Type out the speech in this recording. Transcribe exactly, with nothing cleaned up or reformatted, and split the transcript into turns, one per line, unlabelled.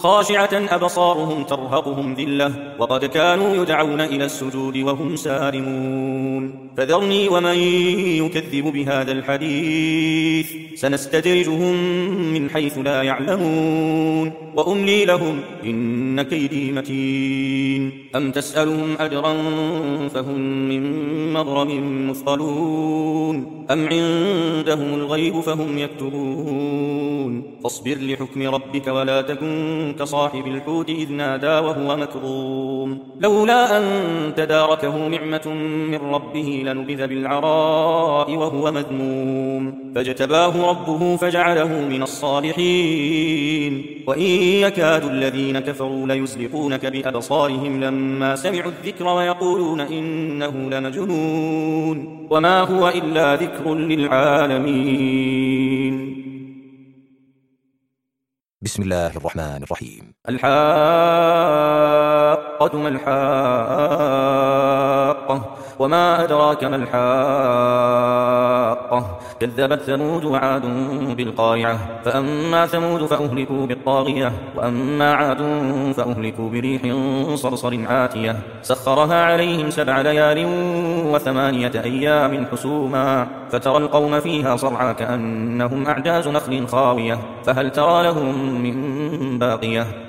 خاشعة أبصارهم ترهقهم ذلة وقد كانوا يدعون إلى السجود وهم سالمون فذرني ومن يكذب بهذا الحديث سنستدرجهم من حيث لا يعلمون وأملي لهم إن كيدي متين أم تسألهم أجرا فهم من مغرم مثقلون أم عندهم الغيب فهم يكتبون فاصبر لحكم ربك ولا تكن كصاحب الحوت إذ نادى وهو مكظوم لولا أن تداركه نعمة من ربه لنبذ بالعراء وهو مذموم فاجتباه ربه فجعله من الصالحين وإن يكاد الذين كفروا ليزلقونك بأبصارهم لما سمعوا الذكر ويقولون إنه لمجنون وما هو إلا ذكر للعالمين.
بسم الله الرحمن الرحيم.
الحاقة ما الحاقة وما أدراك ما الحاقة كذبت ثمود وعاد بالقارعة فأما ثمود فأهلكوا بالطاغية وأما عاد فأهلكوا بريح صرصر عاتية سخرها عليهم سبع ليال وثمانية أيام حسوما فترى القوم فيها صرعى كأنهم أعجاز نخل خاوية فهل ترى لهم من باقية